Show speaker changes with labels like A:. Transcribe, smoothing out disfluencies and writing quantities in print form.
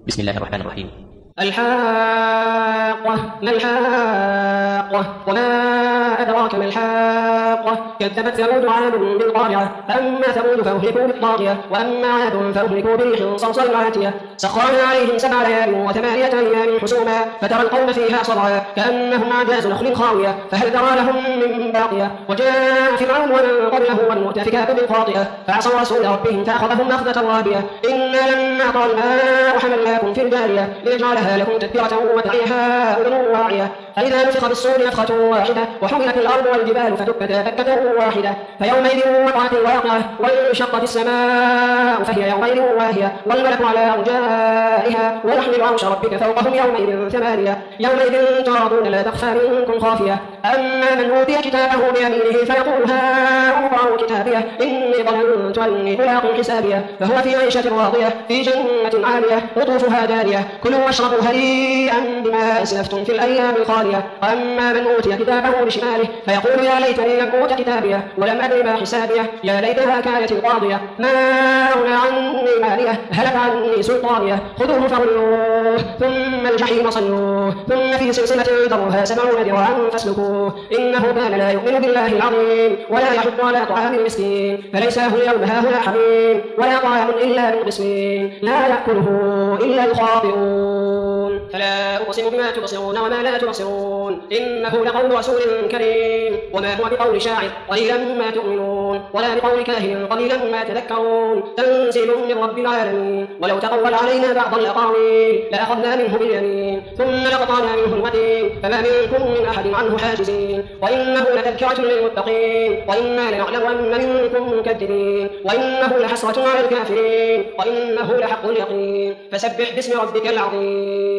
A: بسم الله الرحمن الرحيم.
B: الحاقة ما الحاقة وما أدراك ما الحاقة كذبت ثمود وعاد بالقارعة فأما ثمود فأهلكوا بالطاغية وأما عاد فأهلكوا بريح صرصر عاتية سخرنا عليهم 7 ليال و8 أيام حسوما فترى القوم فيها صرعا كأنهم أعجاز نخل خاوية فهل ترى لهم من باقية وجاء فرعون ومن قبله والمؤتفكات بالخاطئة فعصوا رسول ربهم فأخذهم أخذة رابية إنا لما طغى الماء حملناكم في الجارية لنجعلها لكم تذكرة وتعيها أذن واعية فإذا نفخ بالصور نفخة واحدة وحملت الأرض والجبال فدكتا دكة واحدة فيومئذ وقعت الواقعة وانشقت السماء فهي يومئذ واهية والملك على أرجائها ويحمل عرش ربك فوقهم يومئذ 8 يومئذ تعرضون لا تخفى منكم خافية أما من أوتي كتابه بيمينه فيقول هاؤم اقرءوا كتابيه إني ظننت أني ملاق حسابيه فهو في عيشة راضية في جنة عالية قطوفها دانية كلوا واشربوا هنيئا بما أسلفتم في الأيام الخالية وأما من أوتي كتابه بشماله فيقول يا ليتني لم أوت كتابيه ولم أدر ما حسابيه يا ليتها كانت القاضية ما أغنى عني ماليه هلك عني سلطانيه خذوه فغلوه ثم الجحيم صلوه ثم في سلسلة ذرعها 70 ذراعا فاسلكوه إنه كان لا يؤمن بالله العظيم ولا يحض على طعام المسكين فليس له اليوم هاهنا حميم ولا طعام إلا من غسلين لا يأكله إلا الخاطئون فلا أقسم بما تبصرون وما لا تبصرون إنه لقول رسول كريم وما هو بقول شاعر قليلا ما تؤمنون ولا بقول كاهن قليلا ما تذكرون تنزيل من رب العالمين ولو تقول علينا بعض الأقاويل لأخذنا منه باليمين ثم لقطعنا منه الوتين فما منكم من أحد عنه حاجزين وإنه لتذكرة للمتقين وإنا لنعلم أن منكم مكذبين وإنه لحسرة على الكافرين وإنه لحق اليقين فسبح باسم ربك العظيم